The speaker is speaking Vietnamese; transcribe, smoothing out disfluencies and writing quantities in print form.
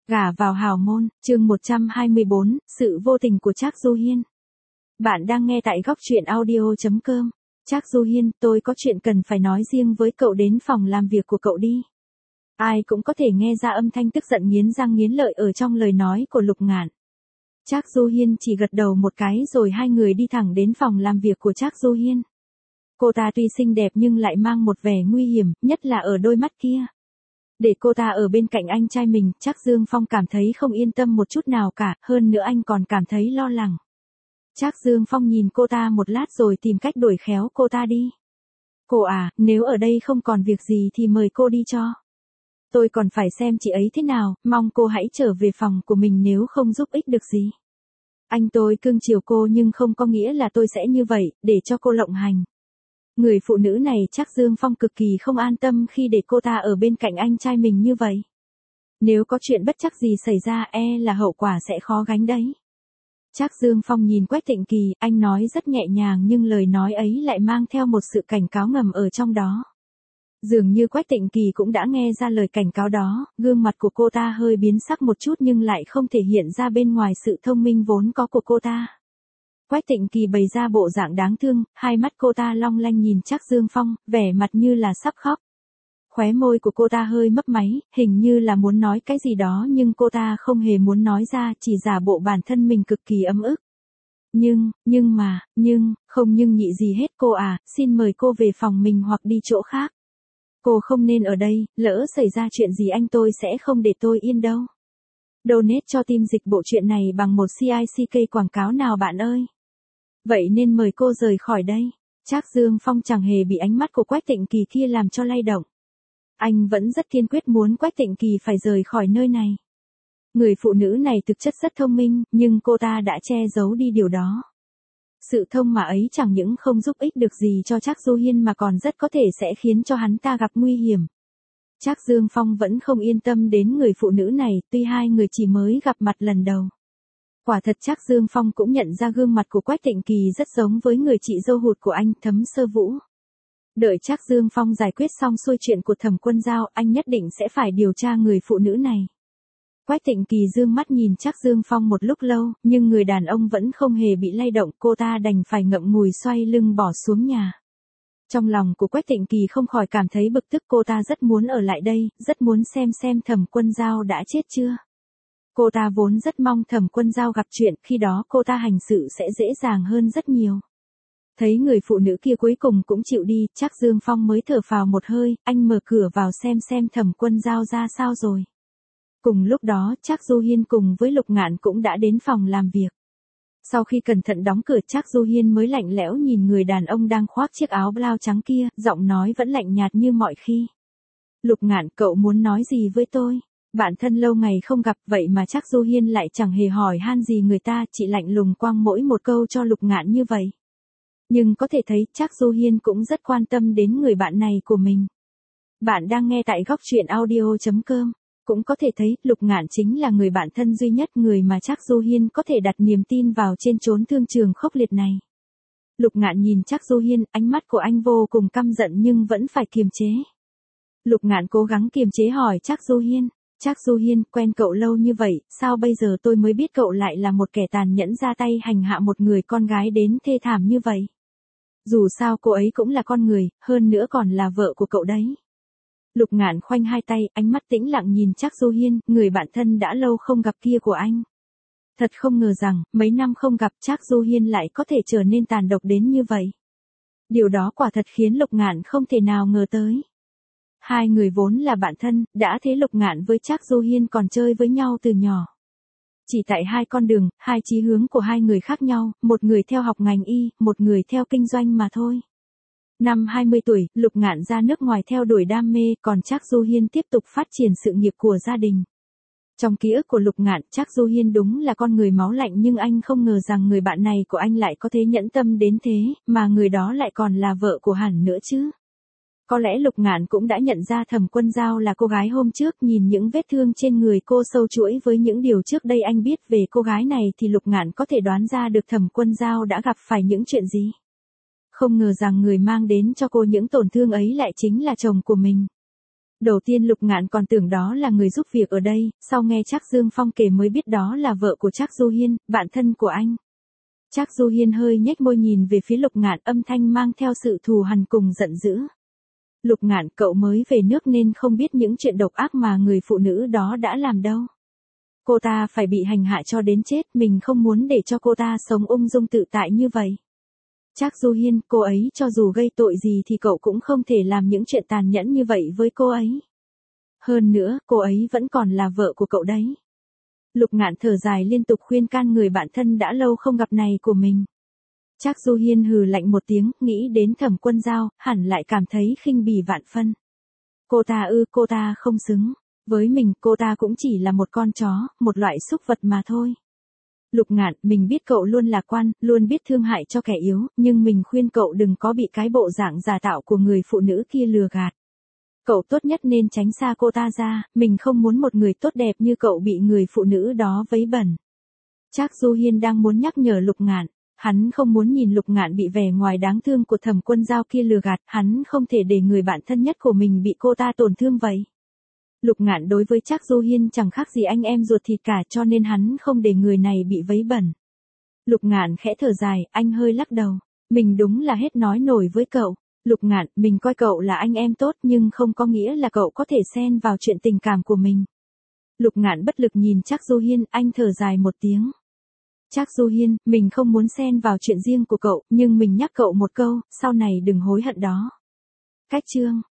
Gả vào hào môn, chương 124, sự vô tình của Trác Du Hiên. Bạn đang nghe tại góc truyện audio.com. Trác Du Hiên, tôi có chuyện cần phải nói riêng với cậu, đến phòng làm việc của cậu đi. Ai cũng có thể nghe ra âm thanh tức giận nghiến răng nghiến lợi ở trong lời nói của Lục Ngạn. Trác Du Hiên chỉ gật đầu một cái rồi hai người đi thẳng đến phòng làm việc của Trác Du Hiên. Cô ta tuy xinh đẹp nhưng lại mang một vẻ nguy hiểm, nhất là ở đôi mắt kia. Để cô ta ở bên cạnh anh trai mình, Trác Dương Phong cảm thấy không yên tâm một chút nào cả, hơn nữa anh còn cảm thấy lo lắng. Trác Dương Phong nhìn cô ta một lát rồi tìm cách đuổi khéo cô ta đi. Cô à, nếu ở đây không còn việc gì thì mời cô đi cho. Tôi còn phải xem chị ấy thế nào, mong cô hãy trở về phòng của mình nếu không giúp ích được gì. Anh tôi cưng chiều cô nhưng không có nghĩa là tôi sẽ như vậy, để cho cô lộng hành. Người phụ nữ này Trác Dương Phong cực kỳ không an tâm khi để cô ta ở bên cạnh anh trai mình như vậy. Nếu có chuyện bất trắc gì xảy ra là hậu quả sẽ khó gánh đấy. Trác Dương Phong nhìn Quách Thịnh Kỳ, anh nói rất nhẹ nhàng nhưng lời nói ấy lại mang theo một sự cảnh cáo ngầm ở trong đó. Dường như Quách Thịnh Kỳ cũng đã nghe ra lời cảnh cáo đó, gương mặt của cô ta hơi biến sắc một chút nhưng lại không thể hiện ra bên ngoài sự thông minh vốn có của cô ta. Quách Thịnh Kỳ bày ra bộ dạng đáng thương, hai mắt cô ta long lanh nhìn Trác Dương Phong, vẻ mặt như là sắp khóc. Khóe môi của cô ta hơi mấp máy, hình như là muốn nói cái gì đó nhưng cô ta không hề muốn nói ra, chỉ giả bộ bản thân mình cực kỳ ấm ức. Không nhưng nhị gì hết cô à, xin mời cô về phòng mình hoặc đi chỗ khác. Cô không nên ở đây, lỡ xảy ra chuyện gì anh tôi sẽ không để tôi yên đâu. Donate cho team dịch bộ truyện này bằng một CICK quảng cáo nào bạn ơi. Vậy nên mời cô rời khỏi đây. Trác Dương Phong chẳng hề bị ánh mắt của Quách Thịnh Kỳ kia làm cho lay động. Anh vẫn rất kiên quyết muốn Quách Thịnh Kỳ phải rời khỏi nơi này. Người phụ nữ này thực chất rất thông minh, nhưng cô ta đã che giấu đi điều đó. Sự thông mà ấy chẳng những không giúp ích được gì cho Trác Du Hiên mà còn rất có thể sẽ khiến cho hắn ta gặp nguy hiểm. Trác Dương Phong vẫn không yên tâm đến người phụ nữ này, tuy hai người chỉ mới gặp mặt lần đầu. Quả thật Trác Dương Phong cũng nhận ra gương mặt của Quách Thịnh Kỳ rất giống với người chị dâu hụt của anh, Thấm Sơ Vũ. Đợi Trác Dương Phong giải quyết xong xuôi chuyện của Thẩm Quân Giao, anh nhất định sẽ phải điều tra người phụ nữ này. Quách Thịnh Kỳ dương mắt nhìn Trác Dương Phong một lúc lâu, nhưng người đàn ông vẫn không hề bị lay động, cô ta đành phải ngậm ngùi xoay lưng bỏ xuống nhà. Trong lòng của Quách Thịnh Kỳ không khỏi cảm thấy bực tức, cô ta rất muốn ở lại đây, rất muốn xem Thẩm Quân Giao đã chết chưa. Cô ta vốn rất mong Thẩm Quân Giao gặp chuyện, khi đó cô ta hành sự sẽ dễ dàng hơn rất nhiều. Thấy người phụ nữ kia cuối cùng cũng chịu đi, Trác Dương Phong mới thở phào một hơi, anh mở cửa vào xem Thẩm Quân Giao ra sao rồi. Cùng lúc đó, Trác Du Hiên cùng với Lục Ngạn cũng đã đến phòng làm việc. Sau khi cẩn thận đóng cửa, Trác Du Hiên mới lạnh lẽo nhìn người đàn ông đang khoác chiếc áo blau trắng kia, giọng nói vẫn lạnh nhạt như mọi khi. Lục Ngạn, cậu muốn nói gì với tôi? Bạn thân lâu ngày không gặp, vậy mà Trác Du Hiên lại chẳng hề hỏi han gì người ta, chỉ lạnh lùng quăng mỗi một câu cho Lục Ngạn như vậy. Nhưng có thể thấy Trác Du Hiên cũng rất quan tâm đến người bạn này của mình. Bạn đang nghe tại góc truyện audio.com. Cũng có thể thấy Lục Ngạn chính là người bạn thân duy nhất, người mà Trác Du Hiên có thể đặt niềm tin vào trên chốn thương trường khốc liệt này. Lục Ngạn nhìn Trác Du Hiên, ánh mắt của anh vô cùng căm giận nhưng vẫn phải kiềm chế. Lục Ngạn cố gắng kiềm chế hỏi Trác Du Hiên. Trác Du Hiên, quen cậu lâu như vậy, sao bây giờ tôi mới biết cậu lại là một kẻ tàn nhẫn ra tay hành hạ một người con gái đến thê thảm như vậy? Dù sao cô ấy cũng là con người, hơn nữa còn là vợ của cậu đấy. Lục Ngạn khoanh hai tay, ánh mắt tĩnh lặng nhìn Trác Du Hiên, người bạn thân đã lâu không gặp kia của anh. Thật không ngờ rằng, mấy năm không gặp Trác Du Hiên lại có thể trở nên tàn độc đến như vậy. Điều đó quả thật khiến Lục Ngạn không thể nào ngờ tới. Hai người vốn là bạn thân, đã thế Lục Ngạn với Trác Du Hiên còn chơi với nhau từ nhỏ. Chỉ tại hai con đường, hai chí hướng của hai người khác nhau, một người theo học ngành y, một người theo kinh doanh mà thôi. Năm 20 tuổi, Lục Ngạn ra nước ngoài theo đuổi đam mê, còn Trác Du Hiên tiếp tục phát triển sự nghiệp của gia đình. Trong ký ức của Lục Ngạn, Trác Du Hiên đúng là con người máu lạnh nhưng anh không ngờ rằng người bạn này của anh lại có thế nhẫn tâm đến thế, mà người đó lại còn là vợ của hắn nữa chứ. Có lẽ Lục Ngạn cũng đã nhận ra Thẩm Quân Giao là cô gái hôm trước, nhìn những vết thương trên người cô sâu chuỗi với những điều trước đây anh biết về cô gái này thì Lục Ngạn có thể đoán ra được Thẩm Quân Giao đã gặp phải những chuyện gì. Không ngờ rằng người mang đến cho cô những tổn thương ấy lại chính là chồng của mình. Đầu tiên Lục Ngạn còn tưởng đó là người giúp việc ở đây, sau nghe Trác Dương Phong kể mới biết đó là vợ của Trác Du Hiên, bạn thân của anh. Trác Du Hiên hơi nhếch môi nhìn về phía Lục Ngạn, âm thanh mang theo sự thù hằn cùng giận dữ. Lục Ngạn, cậu mới về nước nên không biết những chuyện độc ác mà người phụ nữ đó đã làm đâu. Cô ta phải bị hành hạ cho đến chết, mình không muốn để cho cô ta sống ung dung tự tại như vậy. Trác Du Hiên, cô ấy cho dù gây tội gì thì cậu cũng không thể làm những chuyện tàn nhẫn như vậy với cô ấy. Hơn nữa, cô ấy vẫn còn là vợ của cậu đấy. Lục Ngạn thở dài liên tục khuyên can người bạn thân đã lâu không gặp này của mình. Trác Du Hiên hừ lạnh một tiếng, nghĩ đến Thẩm Quân Giao, hẳn lại cảm thấy khinh bỉ vạn phân. Cô ta không xứng. Với mình, cô ta cũng chỉ là một con chó, một loại súc vật mà thôi. Lục Ngạn, mình biết cậu luôn lạc quan, luôn biết thương hại cho kẻ yếu, nhưng mình khuyên cậu đừng có bị cái bộ dạng giả tạo của người phụ nữ kia lừa gạt. Cậu tốt nhất nên tránh xa cô ta ra, mình không muốn một người tốt đẹp như cậu bị người phụ nữ đó vấy bẩn. Trác Du Hiên đang muốn nhắc nhở Lục Ngạn, hắn không muốn nhìn Lục Ngạn bị vẻ ngoài đáng thương của Thẩm Quân Giao kia lừa gạt, hắn không thể để người bạn thân nhất của mình bị cô ta tổn thương vậy. Lục Ngạn đối với Trác Du Hiên chẳng khác gì anh em ruột thịt cả, cho nên hắn không để người này bị vấy bẩn. Lục Ngạn khẽ thở dài, anh hơi lắc đầu. Mình đúng là hết nói nổi với cậu. Lục Ngạn, mình coi cậu là anh em tốt nhưng không có nghĩa là cậu có thể xen vào chuyện tình cảm của mình. Lục Ngạn bất lực nhìn Trác Du Hiên, anh thở dài một tiếng. Trác Du Hiên, mình không muốn xen vào chuyện riêng của cậu, nhưng mình nhắc cậu một câu, sau này đừng hối hận đó. Cách chương